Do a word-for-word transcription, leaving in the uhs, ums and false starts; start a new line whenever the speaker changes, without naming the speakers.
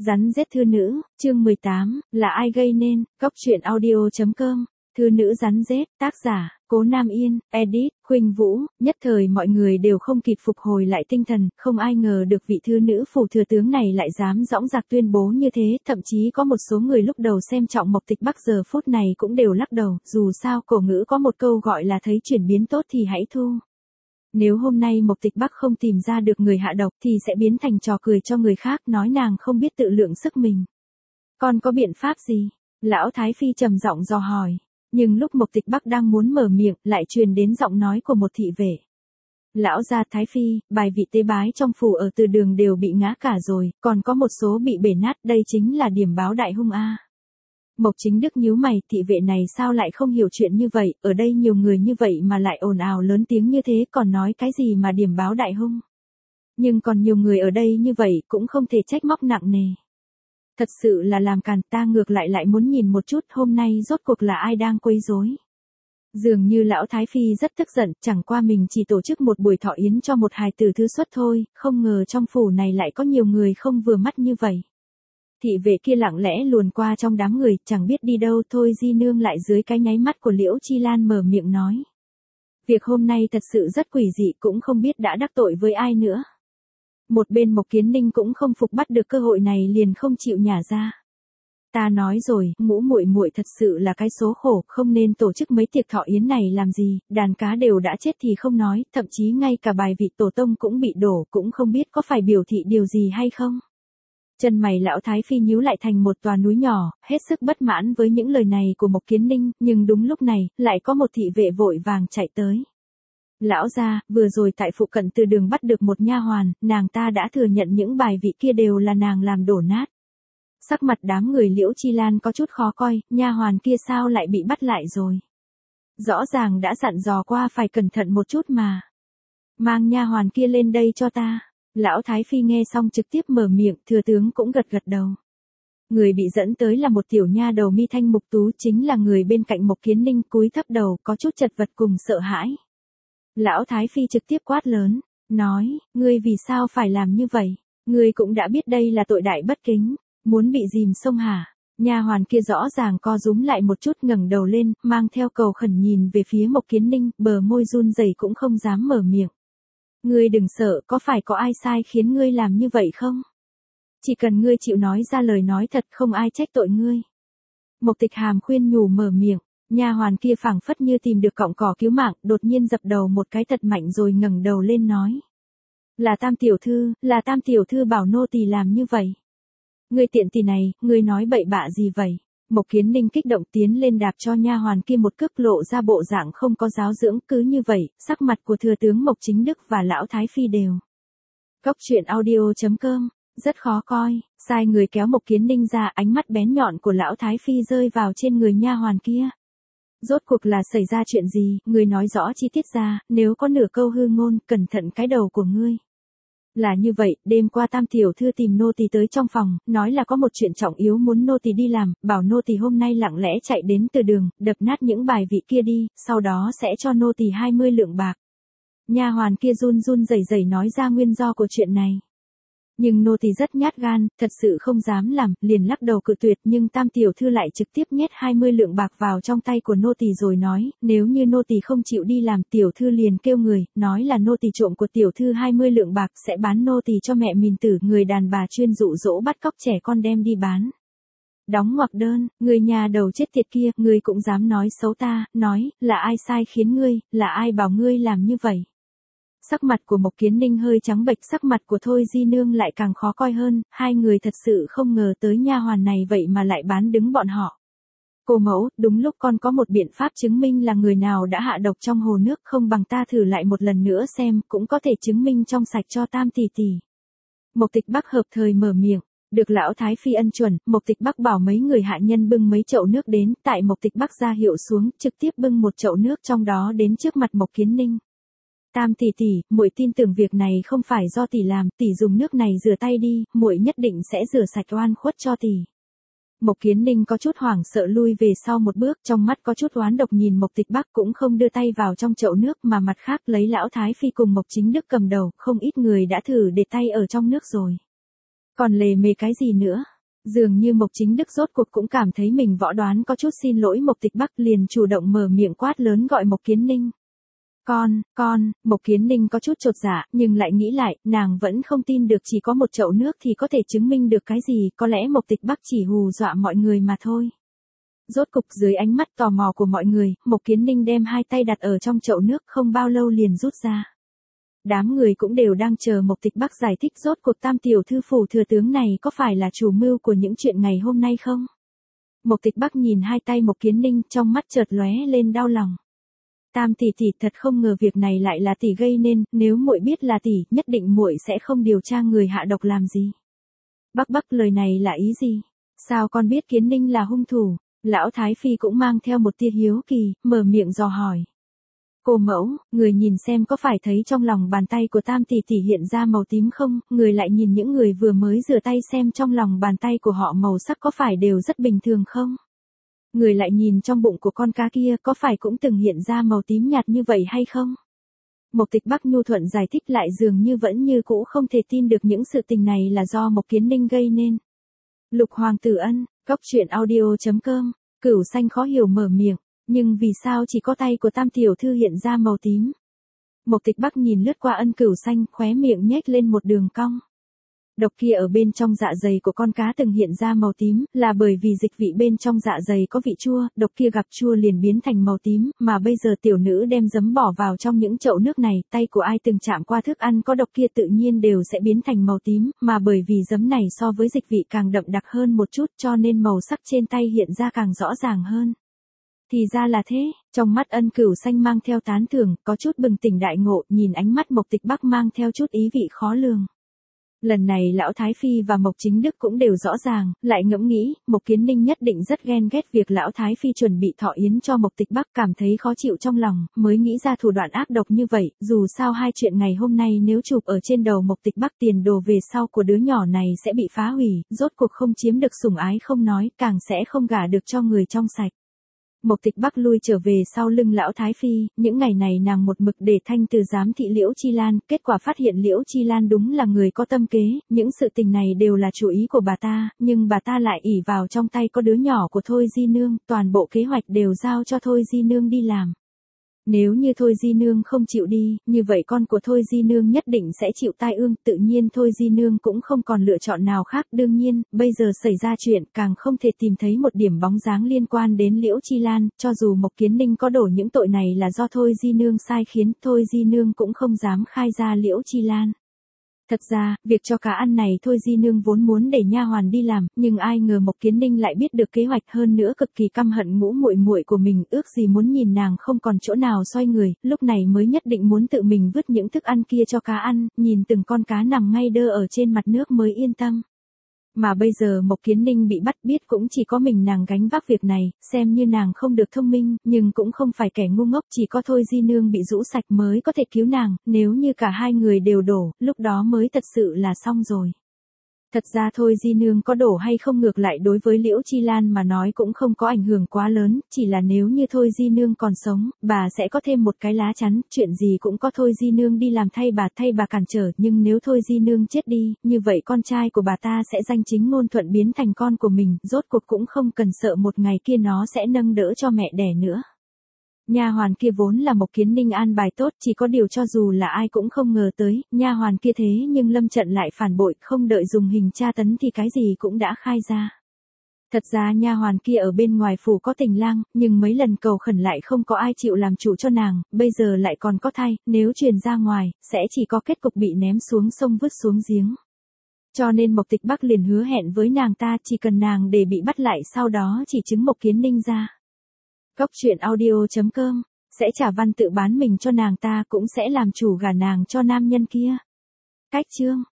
Rắn rết thư nữ, chương mười tám, là ai gây nên, góc truyện audio chấm com, thư nữ rắn rết, tác giả, Cố Nam Yên, edit, Khuynh Vũ, nhất thời mọi người đều không kịp phục hồi lại tinh thần, không ai ngờ được vị thư nữ phủ thừa tướng này lại dám dõng dạc tuyên bố như thế, thậm chí có một số người lúc đầu xem trọng Mộc Tịch Bắc giờ phút này cũng đều lắc đầu, dù sao cổ ngữ có một câu gọi là thấy chuyển biến tốt thì hãy thu. Nếu hôm nay Mộc Tịch Bắc không tìm ra được người hạ độc thì sẽ biến thành trò cười cho người khác, nói nàng không biết tự lượng sức mình. Còn có biện pháp gì? Lão Thái Phi trầm giọng dò hỏi. Nhưng lúc Mộc Tịch Bắc đang muốn mở miệng, lại truyền đến giọng nói của một thị vệ. Lão gia Thái Phi, bài vị tế bái trong phủ ở từ đường đều bị ngã cả rồi, còn có một số bị bể nát, đây chính là điểm báo đại hung a. Mộc Chính Đức nhíu mày, thị vệ này sao lại không hiểu chuyện như vậy, ở đây nhiều người như vậy mà lại ồn ào lớn tiếng như thế, còn nói cái gì mà điểm báo đại hung. Nhưng còn nhiều người ở đây như vậy cũng không thể trách móc nặng nề. Thật sự là làm càn, ta ngược lại lại muốn nhìn một chút hôm nay rốt cuộc là ai đang quấy rối. Dường như lão Thái Phi rất tức giận, chẳng qua mình chỉ tổ chức một buổi thọ yến cho một hài tử thứ xuất thôi, không ngờ trong phủ này lại có nhiều người không vừa mắt như vậy. Thị vệ kia lặng lẽ luồn qua trong đám người, chẳng biết đi đâu thôi Di Nương lại dưới cái nháy mắt của Liễu Chi Lan mở miệng nói. Việc hôm nay thật sự rất quỷ dị, cũng không biết đã đắc tội với ai nữa. Một bên Mộc Kiến Ninh cũng không phục bắt được cơ hội này liền không chịu nhả ra. Ta nói rồi, Ngũ muội muội thật sự là cái số khổ, không nên tổ chức mấy tiệc thọ yến này làm gì, đàn cá đều đã chết thì không nói, thậm chí ngay cả bài vị tổ tông cũng bị đổ, cũng không biết có phải biểu thị điều gì hay không. Chân mày lão Thái Phi nhíu lại thành một tòa núi nhỏ, hết sức bất mãn với những lời này của Mộc Kiến Ninh, nhưng đúng lúc này, lại có một thị vệ vội vàng chạy tới. Lão gia, vừa rồi tại phụ cận từ đường bắt được một nha hoàn, nàng ta đã thừa nhận những bài vị kia đều là nàng làm đổ nát. Sắc mặt đám người Liễu Chi Lan có chút khó coi, nha hoàn kia sao lại bị bắt lại rồi. Rõ ràng đã dặn dò qua phải cẩn thận một chút mà. Mang nha hoàn kia lên đây cho ta. Lão Thái Phi nghe xong trực tiếp mở miệng, thừa tướng cũng gật gật đầu. Người bị dẫn tới là một tiểu nha đầu mi thanh mục tú, chính là người bên cạnh Mộc Kiến Ninh, cúi thấp đầu, có chút chật vật cùng sợ hãi. Lão Thái Phi trực tiếp quát lớn, nói, ngươi vì sao phải làm như vậy? Ngươi cũng đã biết đây là tội đại bất kính, muốn bị dìm sông hả? Nha hoàn kia rõ ràng co rúm lại một chút, ngẩng đầu lên, mang theo cầu khẩn nhìn về phía Mộc Kiến Ninh, bờ môi run rẩy cũng không dám mở miệng. Ngươi đừng sợ, có phải có ai sai khiến ngươi làm như vậy không? Chỉ cần ngươi chịu nói ra lời nói thật, không ai trách tội ngươi. Mộc Tịch Hàm khuyên nhủ mở miệng, nha hoàn kia phảng phất như tìm được cọng cỏ cứu mạng, đột nhiên dập đầu một cái thật mạnh rồi ngẩng đầu lên nói. Là Tam tiểu thư, là Tam tiểu thư bảo nô tỳ làm như vậy. Ngươi tiện tỳ này, ngươi nói bậy bạ gì vậy? Mộc Kiến Ninh kích động tiến lên đạp cho nha hoàn kia một cước, lộ ra bộ dạng không có giáo dưỡng, cứ như vậy, sắc mặt của thừa tướng Mộc Chính Đức và lão Thái Phi đều. Góc truyện audio chấm com, rất khó coi, sai người kéo Mộc Kiến Ninh ra, ánh mắt bén nhọn của lão Thái Phi rơi vào trên người nha hoàn kia. Rốt cuộc là xảy ra chuyện gì, ngươi nói rõ chi tiết ra, nếu có nửa câu hư ngôn, cẩn thận cái đầu của ngươi. Là như vậy, đêm qua Tam tiểu thư tìm nô tỳ tới trong phòng, nói là có một chuyện trọng yếu muốn nô tỳ đi làm, bảo nô tỳ hôm nay lặng lẽ chạy đến từ đường, đập nát những bài vị kia đi, sau đó sẽ cho nô tỳ hai mươi lượng bạc. Nha hoàn kia run run rẩy rẩy nói ra nguyên do của chuyện này. Nhưng nô tỳ rất nhát gan, thật sự không dám làm, liền lắc đầu cự tuyệt, nhưng Tam tiểu thư lại trực tiếp nhét hai mươi lượng bạc vào trong tay của nô tỳ rồi nói, nếu như nô tỳ không chịu đi làm, tiểu thư liền kêu người, nói là nô tỳ trộm của tiểu thư hai mươi lượng bạc, sẽ bán nô tỳ cho mẹ mình tử, người đàn bà chuyên dụ dỗ bắt cóc trẻ con đem đi bán. Đóng ngoặc đơn, người nhà đầu chết tiệt kia, ngươi cũng dám nói xấu ta, nói, là ai sai khiến ngươi, là ai bảo ngươi làm như vậy. Sắc mặt của Mộc Kiến Ninh hơi trắng bệch, sắc mặt của Thôi Di Nương lại càng khó coi hơn, hai người thật sự không ngờ tới nha hoàn này vậy mà lại bán đứng bọn họ. Cô mẫu, đúng lúc con có một biện pháp chứng minh là người nào đã hạ độc trong hồ nước, không bằng ta thử lại một lần nữa xem, cũng có thể chứng minh trong sạch cho Tam tỷ tỷ. Mộc Tịch Bắc hợp thời mở miệng, được lão Thái Phi ân chuẩn, Mộc Tịch Bắc bảo mấy người hạ nhân bưng mấy chậu nước đến, tại Mộc Tịch Bắc ra hiệu xuống, trực tiếp bưng một chậu nước trong đó đến trước mặt Mộc Kiến Ninh. Tam tỷ tỷ, muội tin tưởng việc này không phải do tỷ làm, tỷ dùng nước này rửa tay đi, muội nhất định sẽ rửa sạch oan khuất cho tỷ. Mộc Kiến Ninh có chút hoảng sợ lui về sau một bước, trong mắt có chút oán độc nhìn Mộc Tịch Bắc, cũng không đưa tay vào trong chậu nước mà mặt khác lấy lão Thái Phi cùng Mộc Chính Đức cầm đầu, không ít người đã thử để tay ở trong nước rồi. Còn lề mề cái gì nữa? Dường như Mộc Chính Đức rốt cuộc cũng cảm thấy mình võ đoán có chút xin lỗi Mộc Tịch Bắc, liền chủ động mở miệng quát lớn gọi Mộc Kiến Ninh. Con, con, Mộc Kiến Ninh có chút chột dạ, nhưng lại nghĩ lại, nàng vẫn không tin được chỉ có một chậu nước thì có thể chứng minh được cái gì, có lẽ Mộc Tịch Bắc chỉ hù dọa mọi người mà thôi. Rốt cục dưới ánh mắt tò mò của mọi người, Mộc Kiến Ninh đem hai tay đặt ở trong chậu nước không bao lâu liền rút ra. Đám người cũng đều đang chờ Mộc Tịch Bắc giải thích rốt cuộc Tam tiểu thư phủ thừa tướng này có phải là chủ mưu của những chuyện ngày hôm nay không? Mộc Tịch Bắc nhìn hai tay Mộc Kiến Ninh trong mắt chợt lóe lên đau lòng. Tam tỷ tỷ thật không ngờ việc này lại là tỷ gây nên, nếu muội biết là tỷ, nhất định muội sẽ không điều tra người hạ độc làm gì. Bắc Bắc lời này là ý gì? Sao con biết Kiến Ninh là hung thủ? Lão Thái Phi cũng mang theo một tia hiếu kỳ, mở miệng dò hỏi. Cô mẫu, người nhìn xem có phải thấy trong lòng bàn tay của Tam tỷ tỷ hiện ra màu tím không? Người lại nhìn những người vừa mới rửa tay xem trong lòng bàn tay của họ màu sắc có phải đều rất bình thường không? Người lại nhìn trong bụng của con cá kia có phải cũng từng hiện ra màu tím nhạt như vậy hay không? Mộc Tịch Bắc nhu thuận giải thích lại dường như vẫn như cũ không thể tin được những sự tình này là do Mộc Kiến Ninh gây nên. Lục Hoàng tử Ân, Cốc truyện audio chấm com, Cửu Xanh khó hiểu mở miệng, nhưng vì sao chỉ có tay của Tam tiểu thư hiện ra màu tím? Mộc Tịch Bắc nhìn lướt qua Ân Cửu Xanh, khóe miệng nhếch lên một đường cong. Độc kia ở bên trong dạ dày của con cá từng hiện ra màu tím, là bởi vì dịch vị bên trong dạ dày có vị chua, độc kia gặp chua liền biến thành màu tím, mà bây giờ tiểu nữ đem giấm bỏ vào trong những chậu nước này, tay của ai từng chạm qua thức ăn có độc kia tự nhiên đều sẽ biến thành màu tím, mà bởi vì giấm này so với dịch vị càng đậm đặc hơn một chút cho nên màu sắc trên tay hiện ra càng rõ ràng hơn. Thì ra là thế, trong mắt Ân Cửu Xanh mang theo tán thưởng, có chút bừng tỉnh đại ngộ, nhìn ánh mắt Mộc Tịch Bắc mang theo chút ý vị khó lường. Lần này lão Thái Phi và Mộc Chính Đức cũng đều rõ ràng, lại ngẫm nghĩ, Mộc Kiến Ninh nhất định rất ghen ghét việc lão Thái Phi chuẩn bị thọ yến cho Mộc Tịch Bắc, cảm thấy khó chịu trong lòng, mới nghĩ ra thủ đoạn ác độc như vậy, dù sao hai chuyện ngày hôm nay nếu chụp ở trên đầu Mộc Tịch Bắc tiền đồ về sau của đứa nhỏ này sẽ bị phá hủy, rốt cuộc không chiếm được sủng ái không nói, càng sẽ không gả được cho người trong sạch. Mộc Tịch Bắc lui trở về sau lưng lão Thái Phi, những ngày này nàng một mực để thanh từ giám thị Liễu Chi Lan, kết quả phát hiện Liễu Chi Lan đúng là người có tâm kế, những sự tình này đều là chủ ý của bà ta, nhưng bà ta lại ỷ vào trong tay có đứa nhỏ của Thôi Di Nương, toàn bộ kế hoạch đều giao cho Thôi Di Nương đi làm. Nếu như Thôi Di Nương không chịu đi, như vậy con của Thôi Di Nương nhất định sẽ chịu tai ương, tự nhiên Thôi Di Nương cũng không còn lựa chọn nào khác, đương nhiên, bây giờ xảy ra chuyện, càng không thể tìm thấy một điểm bóng dáng liên quan đến Liễu Chi Lan, cho dù Mộc Kiến Ninh có đổ những tội này là do Thôi Di Nương sai khiến, Thôi Di Nương cũng không dám khai ra Liễu Chi Lan. Thật ra, việc cho cá ăn này Thôi Di Nương vốn muốn để nha hoàn đi làm, nhưng ai ngờ Mộc Kiến Ninh lại biết được kế hoạch, hơn nữa cực kỳ căm hận ngũ muội muội của mình, ước gì muốn nhìn nàng không còn chỗ nào xoay người, lúc này mới nhất định muốn tự mình vứt những thức ăn kia cho cá ăn, nhìn từng con cá nằm ngay đơ ở trên mặt nước mới yên tâm. Mà bây giờ Mộc Kiến Ninh bị bắt, biết cũng chỉ có mình nàng gánh vác việc này, xem như nàng không được thông minh, nhưng cũng không phải kẻ ngu ngốc, chỉ có Thôi Di Nương bị rũ sạch mới có thể cứu nàng, nếu như cả hai người đều đổ, lúc đó mới thật sự là xong rồi. Thật ra Thôi Di Nương có đổ hay không ngược lại đối với Liễu Chi Lan mà nói cũng không có ảnh hưởng quá lớn, chỉ là nếu như Thôi Di Nương còn sống, bà sẽ có thêm một cái lá chắn, chuyện gì cũng có Thôi Di Nương đi làm thay bà, thay bà cản trở, nhưng nếu Thôi Di Nương chết đi, như vậy con trai của bà ta sẽ danh chính ngôn thuận biến thành con của mình, rốt cuộc cũng không cần sợ một ngày kia nó sẽ nâng đỡ cho mẹ đẻ nữa. Nha hoàn kia vốn là Mộc Kiến Ninh an bài tốt, chỉ có điều cho dù là ai cũng không ngờ tới, nha hoàn kia thế nhưng lâm trận lại phản bội, không đợi dùng hình tra tấn thì cái gì cũng đã khai ra. Thật ra nha hoàn kia ở bên ngoài phủ có tình lang, nhưng mấy lần cầu khẩn lại không có ai chịu làm chủ cho nàng, bây giờ lại còn có thai, nếu truyền ra ngoài, sẽ chỉ có kết cục bị ném xuống sông vứt xuống giếng. Cho nên Mộc Tịch Bắc liền hứa hẹn với nàng ta, chỉ cần nàng để bị bắt lại sau đó chỉ chứng Mộc Kiến Ninh ra. Cốc truyện audio chấm com, sẽ trả văn tự bán mình cho nàng ta, cũng sẽ làm chủ gả nàng cho nam nhân kia. Cách chương